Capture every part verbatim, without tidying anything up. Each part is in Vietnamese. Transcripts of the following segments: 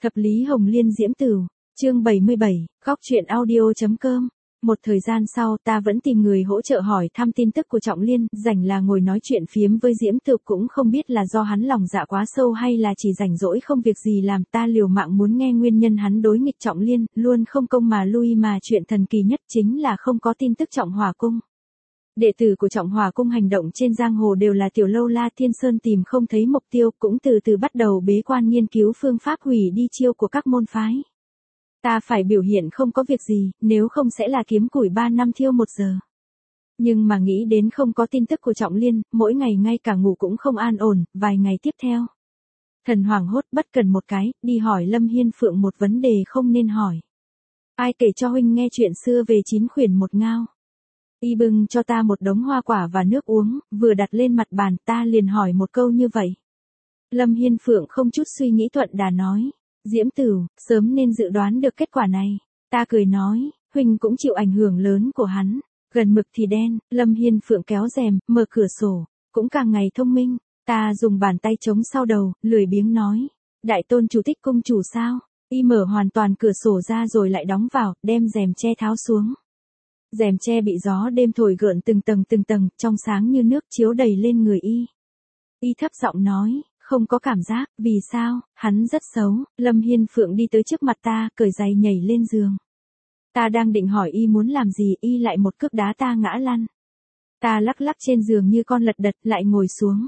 Thập lý Hồng Liên Diễm Tửu, chương bảy mươi bảy, góc truyện audio.com. Một thời gian sau ta vẫn tìm người hỗ trợ hỏi thăm tin tức của Trọng Liên, rảnh là ngồi nói chuyện phiếm với Diễm Tửu, cũng không biết là do hắn lòng dạ quá sâu hay là chỉ rảnh rỗi không việc gì làm. Ta liều mạng muốn nghe nguyên nhân hắn đối nghịch Trọng Liên, luôn không công mà lui, mà chuyện thần kỳ nhất chính là không có tin tức Trọng Hỏa Cung. Đệ tử của Trọng Hỏa Cung hành động trên giang hồ đều là tiểu lâu la Thiên Sơn, tìm không thấy mục tiêu, cũng từ từ bắt đầu bế quan nghiên cứu phương pháp hủy đi chiêu của các môn phái. Ta phải biểu hiện không có việc gì, nếu không sẽ là kiếm củi ba năm thiêu một giờ. Nhưng mà nghĩ đến không có tin tức của Trọng Liên, mỗi ngày ngay cả ngủ cũng không an ổn. Vài ngày tiếp theo, thần hoảng hốt bất cần một cái, đi hỏi Lâm Hiên Phượng một vấn đề không nên hỏi. Ai kể cho huynh nghe chuyện xưa về chín khuyển một ngao? Y bưng cho ta một đống hoa quả và nước uống, vừa đặt lên mặt bàn, ta liền hỏi một câu như vậy. Lâm Hiên Phượng không chút suy nghĩ thuận đà nói, Diễm Tửu, sớm nên dự đoán được kết quả này. Ta cười nói, huynh cũng chịu ảnh hưởng lớn của hắn. Gần mực thì đen. Lâm Hiên Phượng kéo rèm, mở cửa sổ, cũng càng ngày thông minh. Ta dùng bàn tay chống sau đầu, lười biếng nói, đại tôn chủ Tích Cung chủ sao? Y mở hoàn toàn cửa sổ ra rồi lại đóng vào, đem rèm che tháo xuống. Rèm che bị gió đêm thổi gợn từng tầng từng tầng, trong sáng như nước chiếu đầy lên người y. Y thấp giọng nói, không có cảm giác. Vì sao? Hắn rất xấu. Lâm Hiên Phượng đi tới trước mặt ta, cởi giày nhảy lên giường. Ta đang định hỏi y muốn làm gì, y lại một cước đá ta ngã lăn. Ta lắc lắc trên giường như con lật đật, lại ngồi xuống.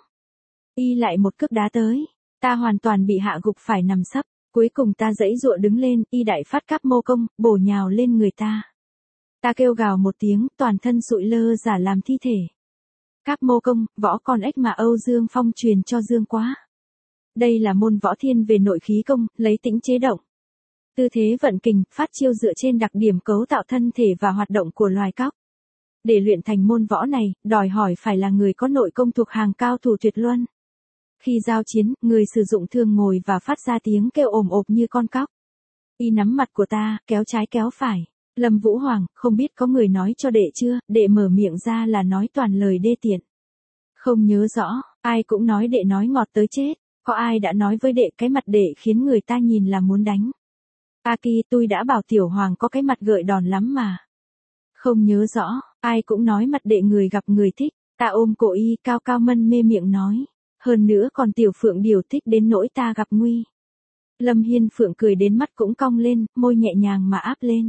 Y lại một cước đá tới. Ta hoàn toàn bị hạ gục phải nằm sấp. Cuối cùng ta giãy giụa đứng lên, y đại phát cáp mô công, bổ nhào lên người ta. Ta kêu gào một tiếng, toàn thân sụi lơ giả làm thi thể. Cáp mô công, võ con ếch mà Âu Dương Phong truyền cho Dương Quá. Đây là môn võ thiên về nội khí công, lấy tĩnh chế động. Tư thế vận kình, phát chiêu dựa trên đặc điểm cấu tạo thân thể và hoạt động của loài cóc. Để luyện thành môn võ này, đòi hỏi phải là người có nội công thuộc hàng cao thủ tuyệt luân. Khi giao chiến, người sử dụng thường ngồi và phát ra tiếng kêu ồm ộp như con cóc. Y nắm mặt của ta, kéo trái kéo phải. Lâm Vũ Hoàng, không biết có người nói cho đệ chưa? Đệ mở miệng ra là nói toàn lời đê tiện. Không nhớ rõ, ai cũng nói đệ nói ngọt tới chết. Có ai đã nói với đệ cái mặt đệ khiến người ta nhìn là muốn đánh? Aki, tôi đã bảo Tiểu Hoàng có cái mặt gợi đòn lắm mà. Không nhớ rõ, ai cũng nói mặt đệ người gặp người thích. Ta ôm cổ y, cao cao mân mê miệng nói. Hơn nữa còn Tiểu Phượng điều thích đến nỗi ta gặp nguy. Lâm Hiên Phượng cười đến mắt cũng cong lên, môi nhẹ nhàng mà áp lên.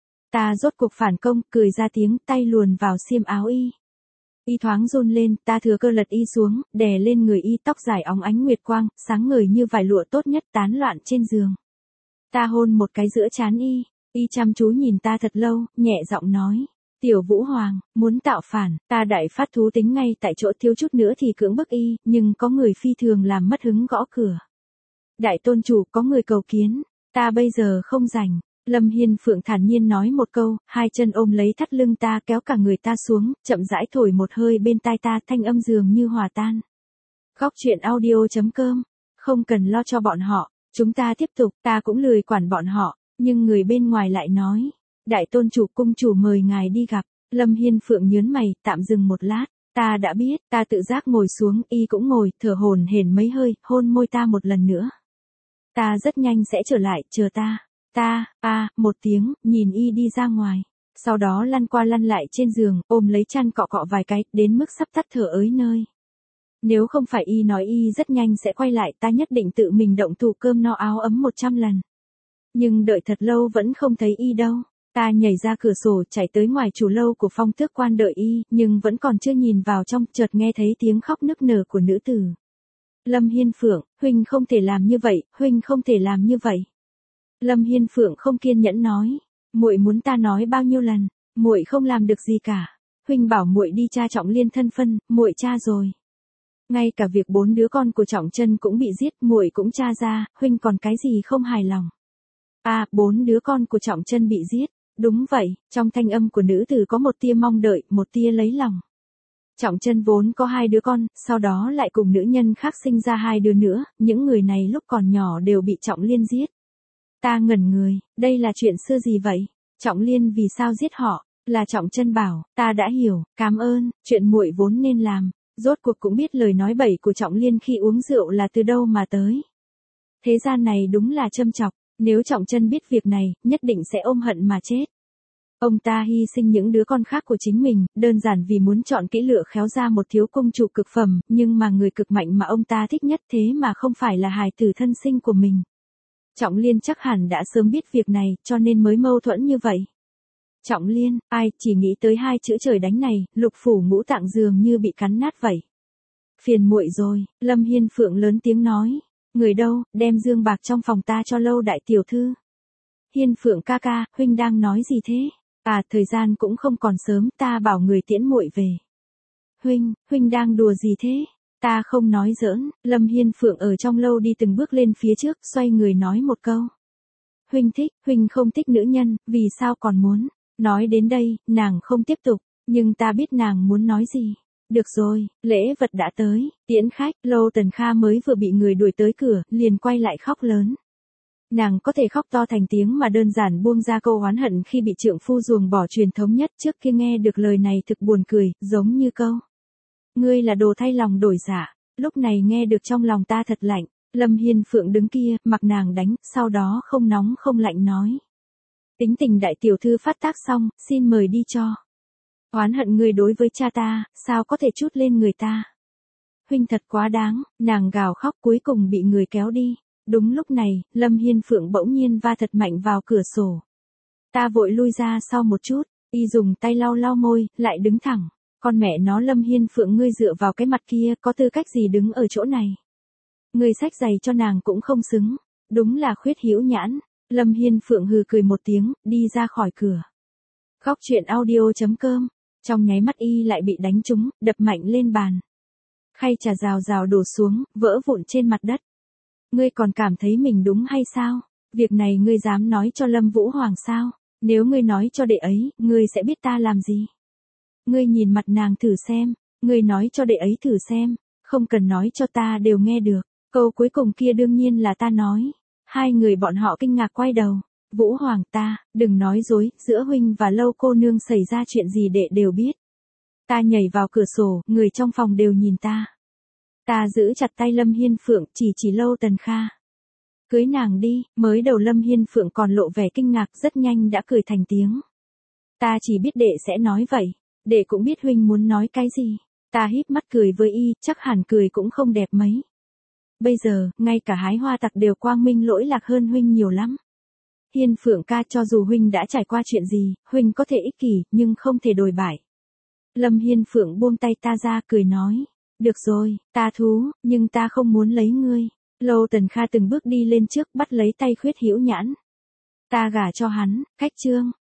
Ta rốt cuộc phản công, cười ra tiếng, tay luồn vào xiêm áo y. Y thoáng run lên, ta thừa cơ lật y xuống, đè lên người y, tóc dài óng ánh nguyệt quang, sáng ngời như vải lụa tốt nhất tán loạn trên giường. Ta hôn một cái giữa trán y, y chăm chú nhìn ta thật lâu, nhẹ giọng nói, Tiểu Vũ Hoàng, muốn tạo phản. Ta đại phát thú tính ngay tại chỗ, thiếu chút nữa thì cưỡng bức y, nhưng có người phi thường làm mất hứng gõ cửa. Đại tôn chủ, có người cầu kiến. Ta bây giờ không rảnh. Lâm Hiên Phượng thản nhiên nói một câu, hai chân ôm lấy thắt lưng ta, kéo cả người ta xuống, chậm rãi thổi một hơi bên tai ta, thanh âm dường như hòa tan. Góc truyện audio.com. Không cần lo cho bọn họ, chúng ta tiếp tục. Ta cũng lười quản bọn họ, nhưng người bên ngoài lại nói, đại tôn chủ cung chủ mời ngài đi gặp. Lâm Hiên Phượng nhớn mày, tạm dừng một lát. Ta đã biết. Ta tự giác ngồi xuống, y cũng ngồi, thở hổn hển mấy hơi, hôn môi ta một lần nữa. Ta rất nhanh sẽ trở lại, chờ ta. Ta, a, à, một tiếng, nhìn y đi ra ngoài. Sau đó lăn qua lăn lại trên giường, ôm lấy chăn cọ cọ vài cái, đến mức sắp tắt thở ới nơi. Nếu không phải y nói y rất nhanh sẽ quay lại, ta nhất định tự mình động thủ cơm no áo ấm một trăm lần. Nhưng đợi thật lâu vẫn không thấy y đâu. Ta nhảy ra cửa sổ, chạy tới ngoài chủ lâu của Phong Tước Quan đợi y, nhưng vẫn còn chưa nhìn vào trong, chợt nghe thấy tiếng khóc nức nở của nữ tử. Lâm Hiên Phượng, huynh không thể làm như vậy, huynh không thể làm như vậy. Lâm Hiên Phượng không kiên nhẫn nói, muội muốn ta nói bao nhiêu lần, muội không làm được gì cả. Huynh bảo muội đi tra Trọng Liên thân phân, muội tra rồi. Ngay cả việc bốn đứa con của Trọng Chân cũng bị giết, muội cũng tra ra, huynh còn cái gì không hài lòng? À, bốn đứa con của Trọng Chân bị giết. Đúng vậy, trong thanh âm của nữ tử có một tia mong đợi, một tia lấy lòng. Trọng Chân vốn có hai đứa con, sau đó lại cùng nữ nhân khác sinh ra hai đứa nữa, những người này lúc còn nhỏ đều bị Trọng Liên giết. Ta ngẩn người, đây là chuyện xưa gì vậy? Trọng Liên vì sao giết họ? Là Trọng Chân bảo, ta đã hiểu, cảm ơn, chuyện muội vốn nên làm. Rốt cuộc cũng biết lời nói bậy của Trọng Liên khi uống rượu là từ đâu mà tới. Thế gian này đúng là châm chọc, nếu Trọng Chân biết việc này, nhất định sẽ ôm hận mà chết. Ông ta hy sinh những đứa con khác của chính mình, đơn giản vì muốn chọn kỹ lựa khéo ra một thiếu công chủ cực phẩm, nhưng mà người cực mạnh mà ông ta thích nhất thế mà không phải là hài tử thân sinh của mình. Trọng Liên chắc hẳn đã sớm biết việc này, cho nên mới mâu thuẫn như vậy. Trọng Liên, ai, chỉ nghĩ tới hai chữ trời đánh này, lục phủ ngũ tạng dường như bị cắn nát vậy. Phiền muội rồi, Lâm Hiên Phượng lớn tiếng nói. Người đâu, đem dương bạc trong phòng ta cho Lâu đại tiểu thư. Hiên Phượng ca ca, huynh đang nói gì thế? À, thời gian cũng không còn sớm, ta bảo người tiễn muội về. Huynh, huynh đang đùa gì thế? Ta không nói giỡn. Lâm Hiên Phượng ở trong lâu đi từng bước lên phía trước, xoay người nói một câu. Huynh thích, huynh không thích nữ nhân, vì sao còn muốn? Nói đến đây, nàng không tiếp tục, nhưng ta biết nàng muốn nói gì. Được rồi, lễ vật đã tới, tiễn khách. Lâu Tần Kha mới vừa bị người đuổi tới cửa, liền quay lại khóc lớn. Nàng có thể khóc to thành tiếng mà đơn giản buông ra câu oán hận khi bị trượng phu ruồng bỏ truyền thống nhất. Trước kia nghe được lời này thực buồn cười, giống như câu. Ngươi là đồ thay lòng đổi dạ. Lúc này nghe được trong lòng ta thật lạnh. Lâm Hiên Phượng đứng kia, mặc nàng đánh, sau đó không nóng không lạnh nói. Tính tình đại tiểu thư phát tác xong, xin mời đi cho. Oán hận ngươi đối với cha ta, sao có thể chút lên người ta. Huynh thật quá đáng, nàng gào khóc cuối cùng bị người kéo đi. Đúng lúc này, Lâm Hiên Phượng bỗng nhiên va thật mạnh vào cửa sổ. Ta vội lui ra sau một chút, y dùng tay lau lau môi, lại đứng thẳng. Con mẹ nó Lâm Hiên Phượng ngươi dựa vào cái mặt kia, có tư cách gì đứng ở chỗ này. Ngươi xách giày cho nàng cũng không xứng, đúng là khuyết hữu nhãn. Lâm Hiên Phượng hừ cười một tiếng, đi ra khỏi cửa. Góc truyện audio chấm com, trong nháy mắt y lại bị đánh trúng, đập mạnh lên bàn. Khay trà rào rào đổ xuống, vỡ vụn trên mặt đất. Ngươi còn cảm thấy mình đúng hay sao? Việc này ngươi dám nói cho Lâm Vũ Hoàng sao? Nếu ngươi nói cho đệ ấy, ngươi sẽ biết ta làm gì? Ngươi nhìn mặt nàng thử xem, ngươi nói cho đệ ấy thử xem, không cần nói cho ta đều nghe được. Câu cuối cùng kia đương nhiên là ta nói. Hai người bọn họ kinh ngạc quay đầu. Vũ Hoàng ta, đừng nói dối, giữa huynh và Lâu cô nương xảy ra chuyện gì đệ đều biết. Ta nhảy vào cửa sổ, người trong phòng đều nhìn ta. Ta giữ chặt tay Lâm Hiên Phượng, chỉ chỉ Lâu Tần Kha. Cưới nàng đi, mới đầu Lâm Hiên Phượng còn lộ vẻ kinh ngạc, rất nhanh đã cười thành tiếng. Ta chỉ biết đệ sẽ nói vậy, đệ cũng biết huynh muốn nói cái gì. Ta híp mắt cười với y, chắc hẳn cười cũng không đẹp mấy. Bây giờ, ngay cả hái hoa tặc đều quang minh lỗi lạc hơn huynh nhiều lắm. Hiên Phượng ca, cho dù huynh đã trải qua chuyện gì, huynh có thể ích kỷ, nhưng không thể đồi bại. Lâm Hiên Phượng buông tay ta ra cười nói. Được rồi, ta thú, nhưng ta không muốn lấy ngươi. Lâu Tần Kha từng bước đi lên trước bắt lấy tay khuyết hữu nhãn. Ta gả cho hắn, khách trương.